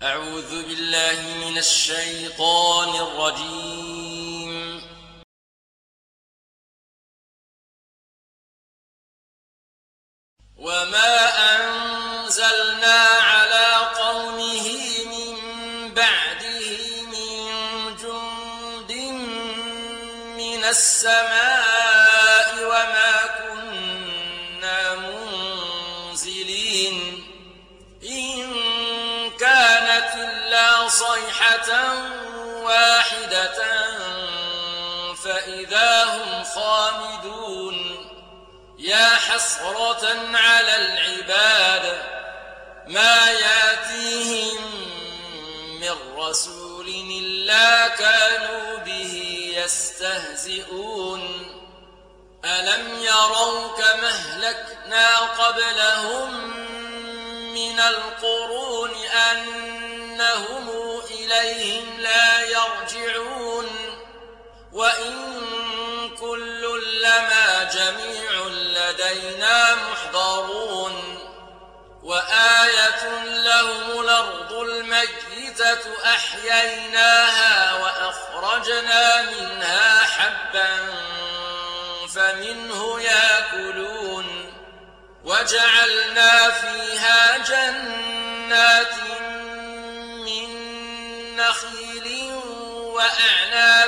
أعوذ بالله من الشيطان الرجيم. وما أنزلنا على قومه من بعده من جند من السماء وما كنا منزلين إن كانت إلا صيحة واحدة فإذا هم خامدون. يا حسرة على العباد ما ياتيهم من رسول إلا كانوا به يستهزئون. ألم يروا كما أهلكنا قبلهم من القرون أنهم إليهم لا يرجعون. وإن كل لما جميع لدينا محضرون. وآية لهم الأرض الميتة أحييناها وأخرجنا منها حبا فمنه يأكلون. وجعلنا فيها جنات من نخيل وأعناب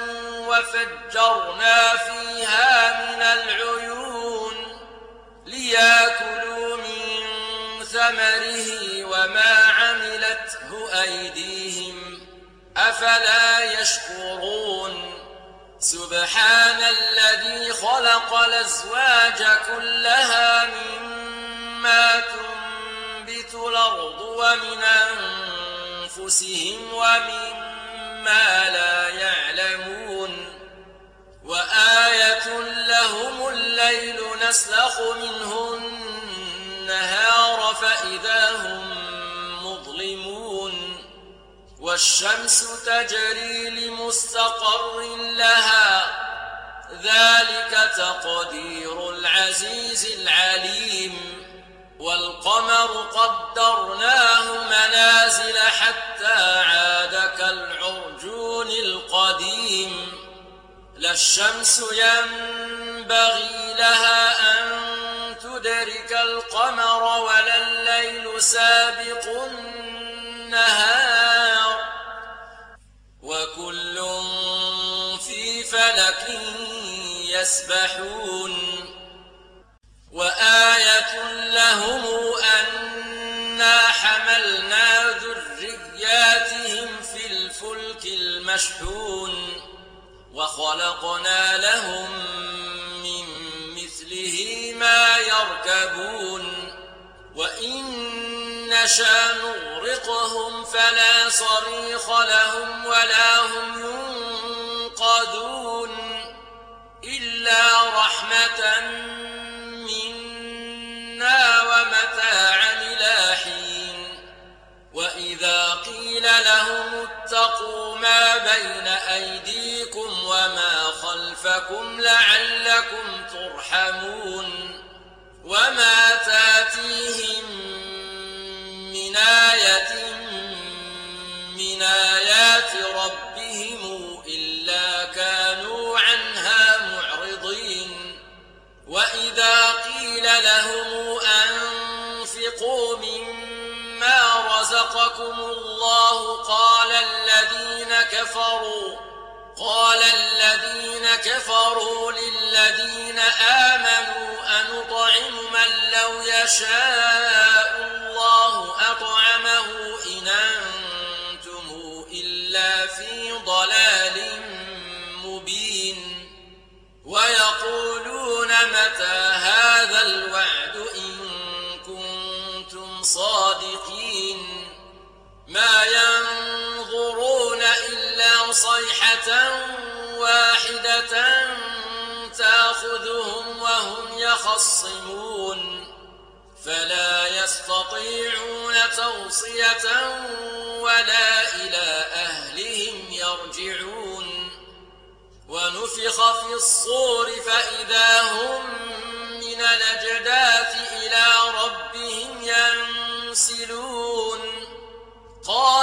وفجرنا فيها من العيون ليأكلوا من ثمره وما عملته أيديهم أفلا يشكرون. سبحان الذي خلق الأزواج كلها مما تنبت الأرض ومن أنفسهم ومما لا يعلمون. وآية لهم الليل نسلخ منه النهار فإذا هم مظلمون. والشمس تجري لمستقر لها ذلك تقدير العزيز العليم. والقمر قدرناه منازل حتى عاد كالعرجون القديم. لا الشمس ينبغي لها أن تدرك القمر ولا الليل سابق النهار وكل في فلك يسبحون. وآية لهم أنا حملنا ذرياتهم في الفلك المشحون وخلقنا لهم من مثله ما يركبون. وإن نشأ نغرقهم فلا صريخ لهم ولا هم ينقذون إلا رحمة منا ومتاعا إلى حين. وإذا قيل لهم اتقوا ما بين أيديكم وما خلفكم لعلكم ترحمون. وما تاتيهم من آية من آيات ربهم إلا كانوا عنها معرضين. وإذا قيل لهم أنفقوا مما رزقكم الله قال الذين كفروا للذين آمنوا أنطعم من لو يشاء الله أطعمه إن أنتم إلا في ضلال مبين. ويقولون متى هذا الوعد إن كنتم صادقين. ما ينظرون إلا صيحة واحدة تأخذهم وهم يخصمون فلا يستطيعون توصية ولا إلى أهلهم يرجعون. ونفخ في الصور فإذا هم من الأجداث إلى ربهم ينسلون. قال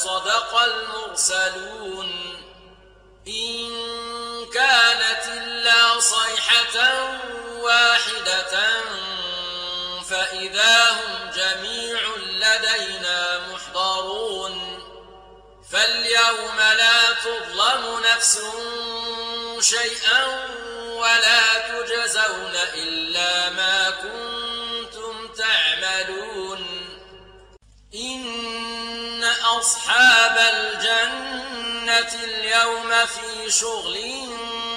صدق المرسلون إن كانت إلا صيحة واحدة فإذا هم جميع لدينا محضرون فاليوم لا تظلم نفس شيئا ولا تجزون إلا ما كنتم تعملون إن أصحاب الجنة اليوم في شغل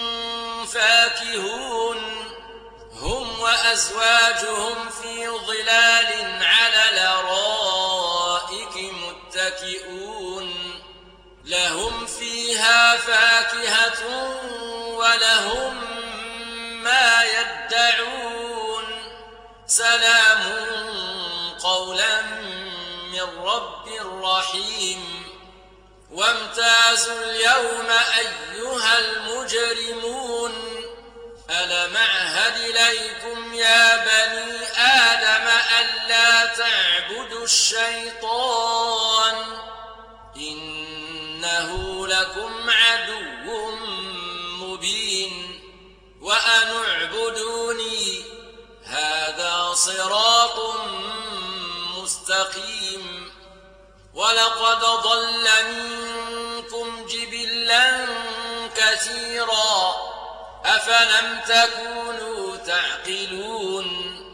فاكهون هم وأزواجهم في ظلال على الأرائك متكئون لهم فيها فاكهة ولهم ما يدعون سلام قولا من رب رحيم وامتازوا اليوم أيها المجرمون ألم أعهد إليكم يا بني آدم ألا تعبدوا الشيطان إنه لكم عدو مبين وأن اعبدوني هذا صراط مستقيم ولقد ضل منكم جبلا كثيرا أفلم تكونوا تعقلون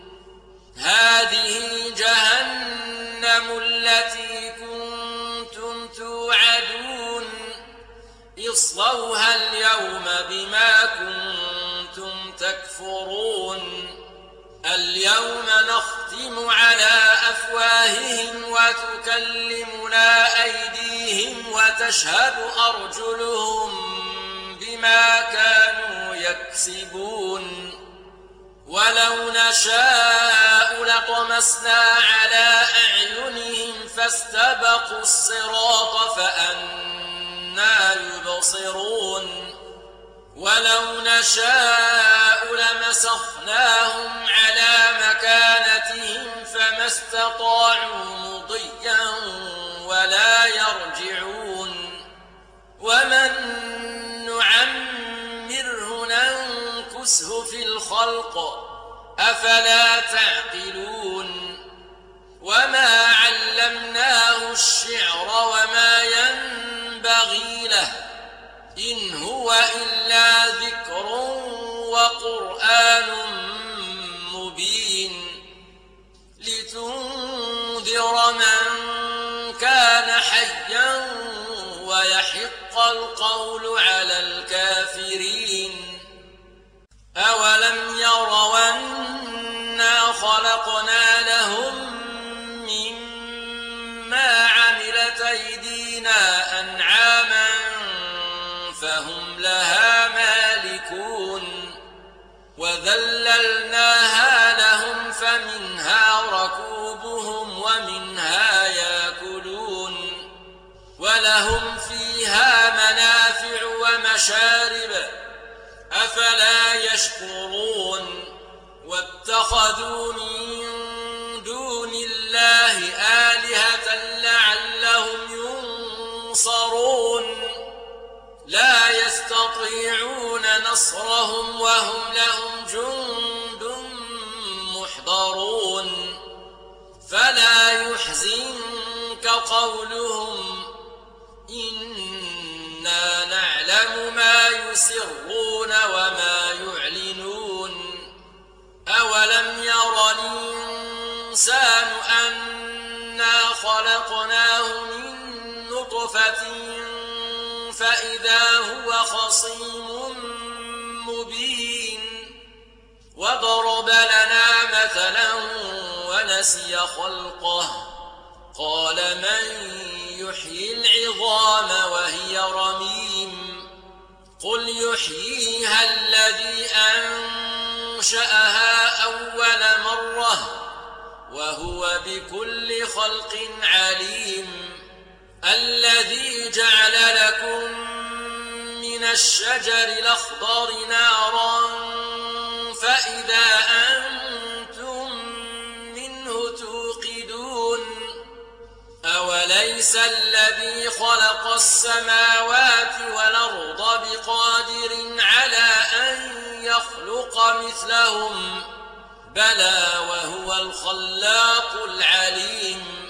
هذه جهنم التي كنتم توعدون اصلوها اليوم بما كنتم تكفرون اليوم نختم على أفواههم وتكلمنا أيديهم وتشهد أرجلهم بما كانوا يكسبون ولو نشاء لطمسنا على أعينهم فاستبقوا الصراط فأنى يبصرون ولو نشاء لمسخناهم على مكانتهم فما استطاعوا مضيا ولا يرجعون ومن نعمره ننكسه في الخلق أفلا تعقلون وما علمناه الشعر وما ينبغي له إن هو إلا ذكر وقرآن مبين لتنذر من كان حيا ويحق القول على الكافرين أولم يروا أنا خلقنا لهم مما عملت أيدينا أنعاما فهم لها مالكون وذللناها لهم فمنها ركوبهم ومنها يأكلون ولهم فيها منافع ومشارب أفلا يشكرون واتخذوا من دون الله آلهة لعلهم ينصرون لا يستطيعون نصرهم وهم لهم جند محضرون فلا يحزنك قولهم إنا نعلم ما يسرون وما يعلنون أولم ير الإنسان أنا خلقناه من نطفة فإذا هو خصيم مبين وضرب لنا مثلا ونسي خلقه قال من يحيي العظام وهي رميم قل يحييها الذي أنشأها أول مرة وهو بكل خلق عليم الذي جعل لكم من الشجر الأخضر نارا فإذا أنتم منه توقدون أوليس أليس الذي خلق السماوات والأرض بقادر على أن يخلق مثلهم بلى وهو الخلاق العليم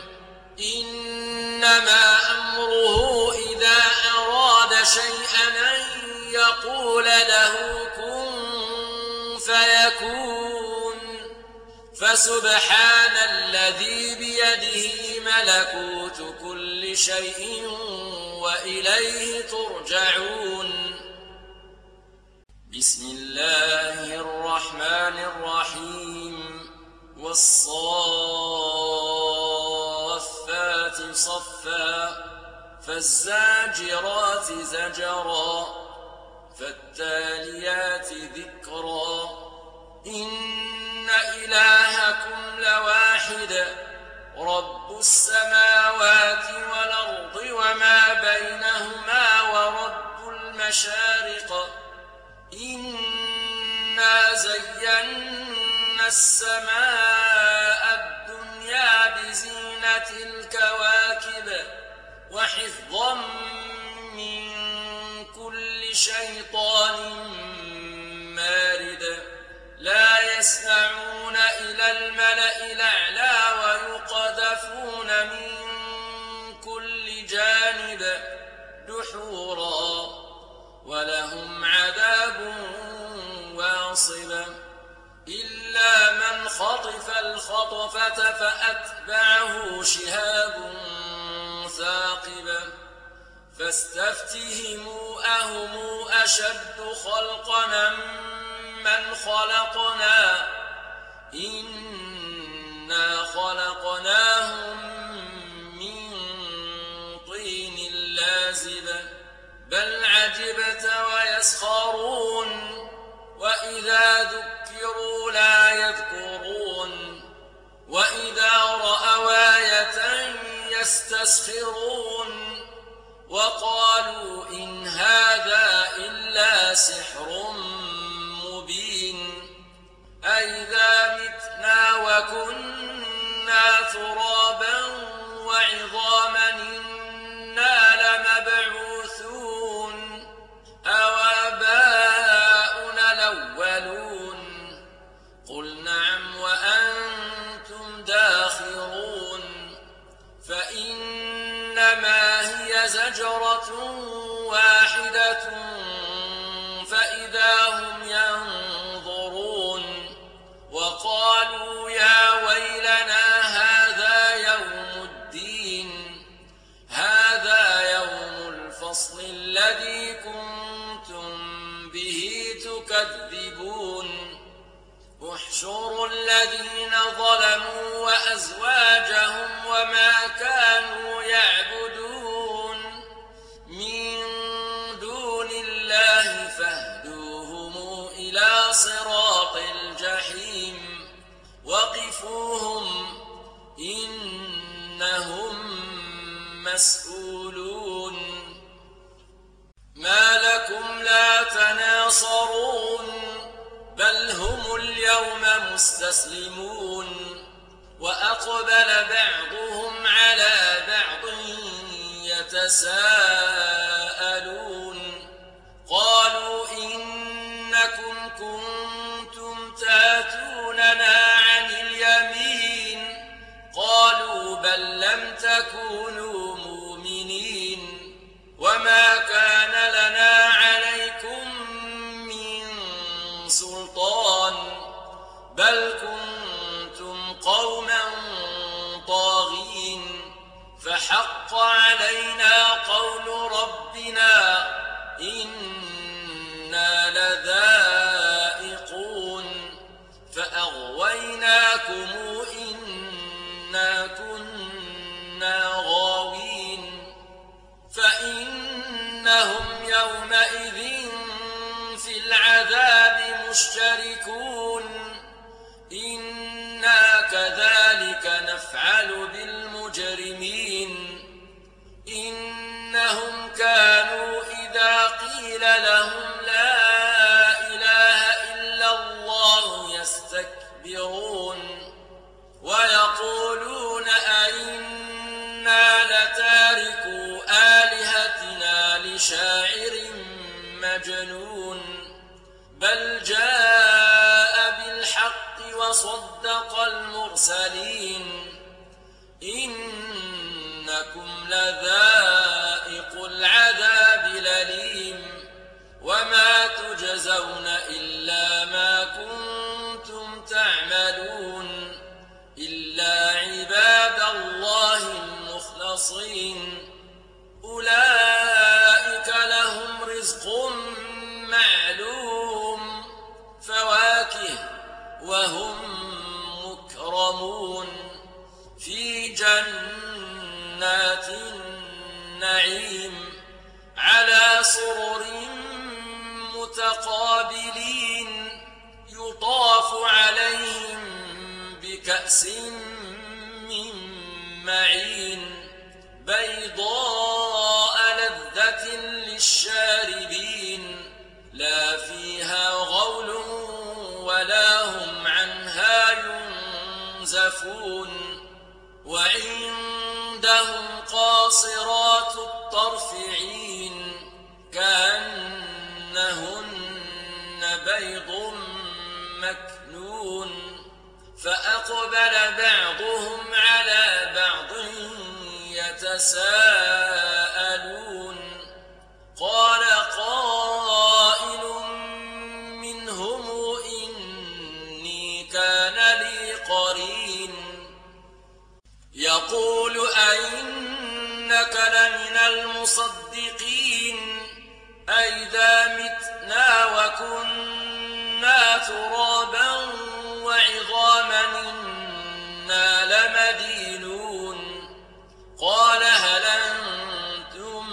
إنما أمره إذا أراد شيئا أن يقول له كن فيكون فسبحان الذي بيده ملكوت كل شيء وإليه ترجعون بسم الله الرحمن الرحيم والصافات صفا فالزاجرات زجرا فالتاليات ذكرا إن إلهكم لواحد رب السماوات والأرض وما بينهما ورب المشارق إنا زينا السماء الدنيا بزينة الكواكب وحفظا من كل شيطان مارد لا يسمعون إلى الملأ الأعلى ويقذفون من كل جانب دحورا ولهم عذاب واصب إلا من خطف الخطفة فأتبعه شهاب ثاقب فاستفتهموا أهم أشد خلقا من خلقنا إنا خلقناهم من طين لازب بل عجبت ويسخرون وإذا ذكروا لا يذكرون وإذا رأوا آية يستسخرون وقالوا إن هذا إلا سحر مبين أئذا متنا وكنا ترابا وعظاما إنا لمبعوثون أو آباؤنا الأولون قل نعم وأنتم داخرون فإنما هي زجرة واحدة فإذا هم ينظرون وقالوا يا ويلنا هذا يوم الدين هذا يوم الفصل الذي كنتم به تكذبون احشروا الذين ظلموا وأزواجهم وما كانوا يعبدون من دون الله فاهدوهم إلى صراط الجحيم وقفوهم إنهم مسؤولون ما لكم لا تناصرون بل هم اليوم مستسلمون وأقبل بعضهم على بعض يتساءلون قالوا إنكم كنتم تاتوننا عن اليمين قالوا بل لم تكونوا مؤمنين وما كان لنا عليكم سلطان بل كنتم قوما طاغين فحق علينا قول ربنا إنا لذائقون فأغويناكم إنا كنا غاوين فإنهم يومئذ في العذاب مشتركون إنا كذلك نفعل بالمجرمين إنهم كانوا إذا قيل لهم لا إله إلا الله يستكبرون ويقولون أئنا لتاركو النعيم على سرر متقابلين يطاف عليهم بكأس من معين بيضاء لذة للشاربين لا فيها غول ولا هم عنها ينزفون وعندهم قاصرات الطرف عين كأنهن بيض مكنون فأقبل بعضهم على بعض يتساءلون قال قائل منهم إني كان لي قرين يقول أئنك لمن المصدقين أئذا متنا وكنا ترابا وعظاما إنا لمدينون قال هل أنتم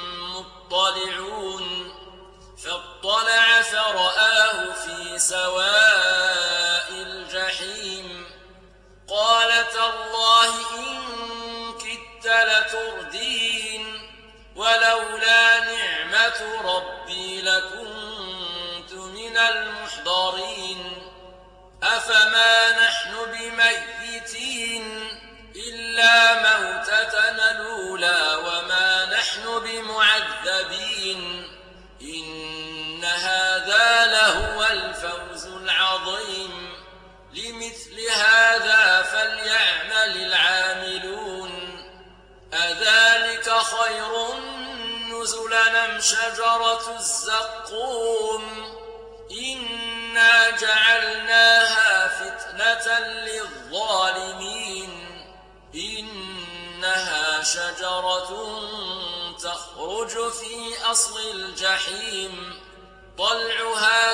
مطلعون فاطلع فرآه في سواء الجحيم قال تالله إن كدت لتردين ولولا نعمة ربي لكنت من المحضرين أفما نحن بميتين إلا موتتنا الأولى وما نحن بمعذبين إن هذا لهو الفوز العظيم لمثل هذا فليعمل العاملون أذلك خير نزلا أم شجرة الزقوم إنا جعلناها فتنة للظالمين إنها شجرة تخرج في أصل الجحيم طلعها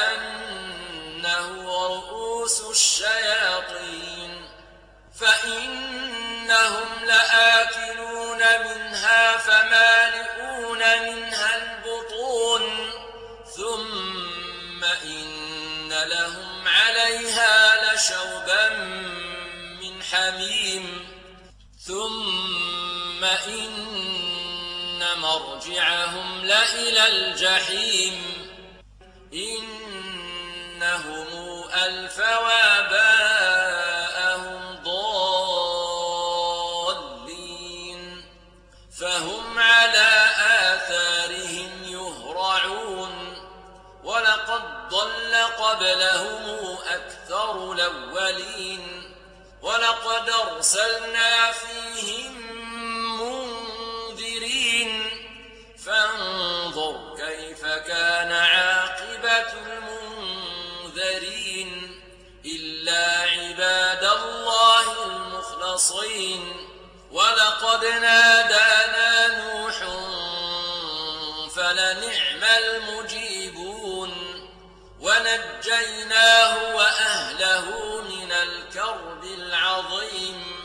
كأنه رؤوس الشياطين فإنهم لآكلون منها فمالئون منها البطون ثم إن لهم عليها لشوبا من حميم ثم إن مرجعهم لإلى الجحيم إنهم ألفوا آباءهم ضالين فهم على آثارهم يهرعون ولقد ضل قبلهم أكثر الأولين ولقد أرسلنا فيهم منذرين فانظر كيف كان عاقبة المنذرين إلا عباد الله المخلصين ولقد نادانا نوح فلنعم المجيبون ونجيناه وأهله من الكرب العظيم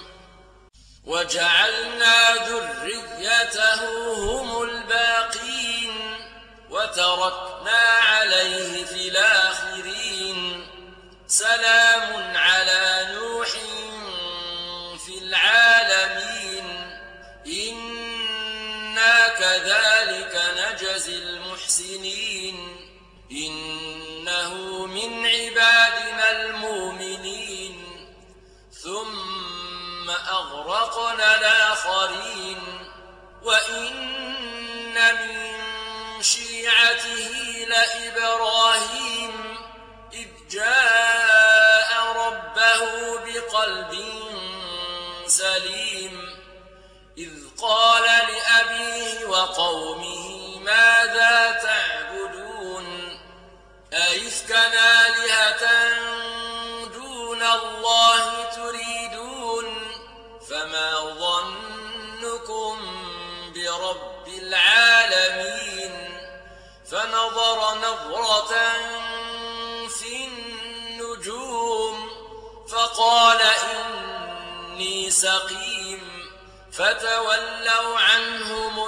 وجعلنا ذريته هم الباقين وتركنا عليه في الآخرين سلام على نوح في العالمين إنا كذلك نجزي المحسنين إنه من عبادنا المؤمنين ثم أغرقنا الآخرين وإن من شيعته لإبراهيم إذ جاء ربه بقلب سليم إذ قال لأبيه وقومه ماذا تعبدون أئفكا آلهة دون الله تريدون فما ظنكم برب العالمين فنظر نظرة في النجوم فقال إني سقيم فتولوا عنه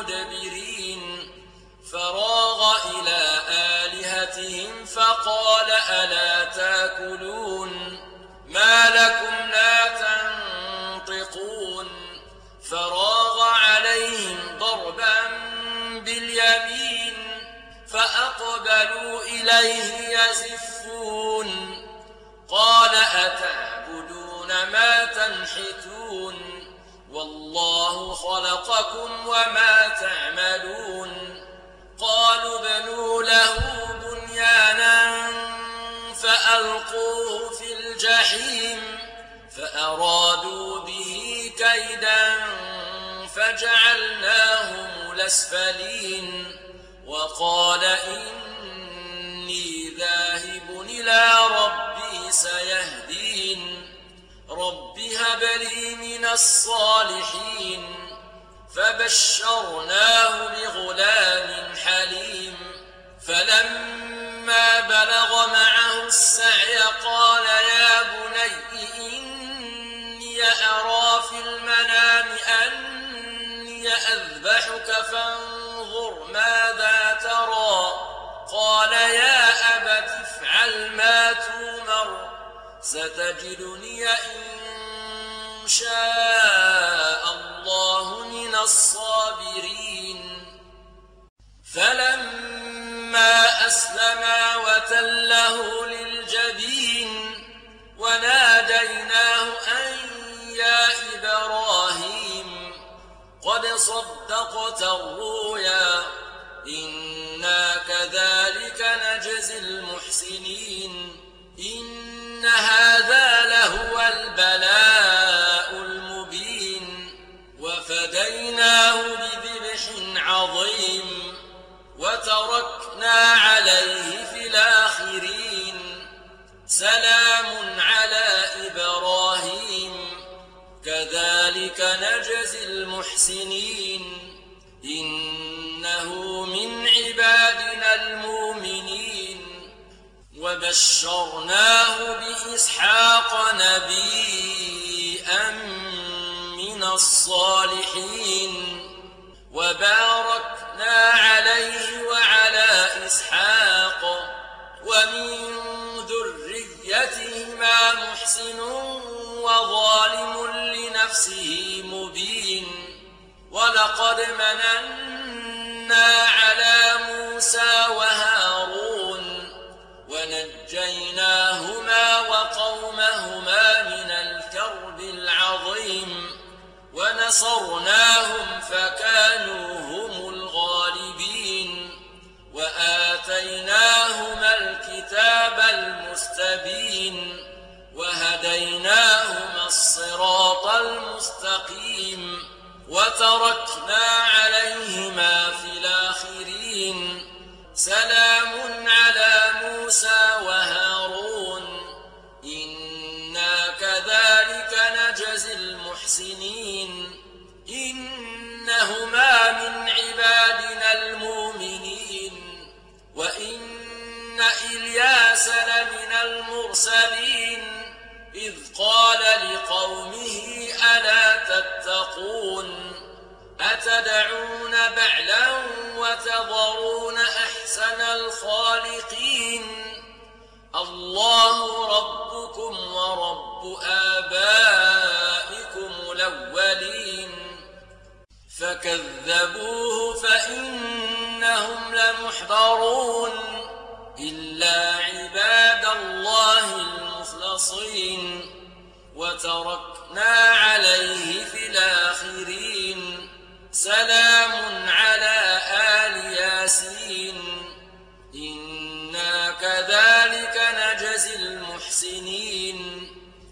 اليمين فأقبلوا إليه يزفون قال أتعبدون ما تنحتون والله خلقكم وما تعملون قالوا ابنوا له بنيانا فألقوه في الجحيم فأرادوا به كيدا فجعلناهم الأسفلين وقال إني ذاهب إلى ربي سيهدين رب هب لي من الصالحين فبشرناه بغلام حليم فلما بلغ معه السعي قال يا بني إني أرى في المنام أني أذبحك فانظر ماذا ترى قال يا أبت افعل ما تؤمر ستجدني إن شاء الله من الصابرين فلما أسلما وتله للجبين وناديناه أن يا إبراهيم قد صدقت الرؤيا إنا كذلك نجزي المحسنين إن هذا لهو البلاء المبين وفديناه بذبح عظيم وتركنا عليه في الآخرين سلام على إبراهيم كذلك نجزي المحسنين إنه من عبادنا المؤمنين وبشرناه بإسحاق نبيا من الصالحين وباركنا عليه وعلى إسحاق ومن ذريتهما محسن وظالم لنفسه مبين ولقد مننا على موسى وهارون ونجيناهما وقومهما من الكرب العظيم ونصرناهم فكانوا هم الغالبين وآتيناهما الكتاب المستبين وهديناهما الصراط المستقيم وتركنا عليهما في الآخرين سلام على موسى وهارون إنا كذلك نجزي المحسنين إنهما من عبادنا المؤمنين وإن إلياس لمن المرسلين إذ قال لقومه ألا تتقون أتدعون بعلا وتذرون أحسن الخالقين الله ربكم ورب آبائكم الأولين فكذبوه فإنهم لمحضرون إلا عباد الله المخلصين وتركنا عليه في الآخرين سلام على آل ياسين إنا كذلك نجزي المحسنين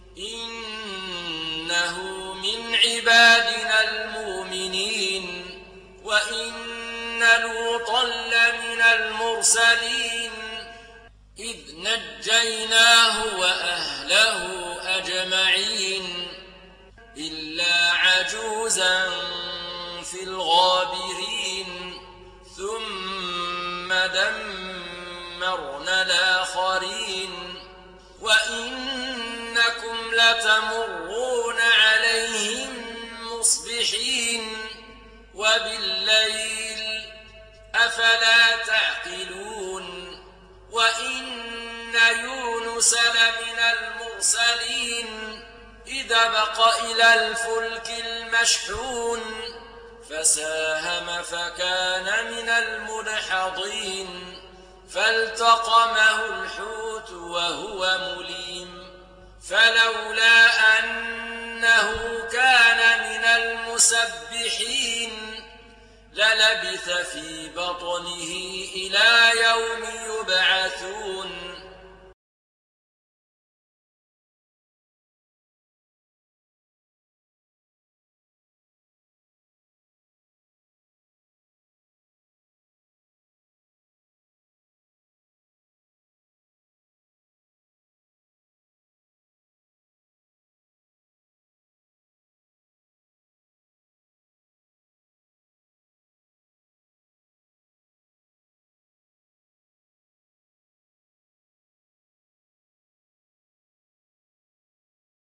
إنه من عبادنا المؤمنين وإن لوطا لمن المرسلين إذ نجيناه وأهله أجمعين إلا عجوزا في الغابرين ثم دمرنا الآخرين وإنكم لتمرون عليهم مصبحين وبالليل أفلا تعقلون وإن يونس لمن المرسلين إذ أبق إلى الفلك المشحون فساهم فكان من المدحضين فالتقمه الحوت وهو مليم فلولا أنه كان من المسبحين للبث في بطنه إلى يوم يبعثون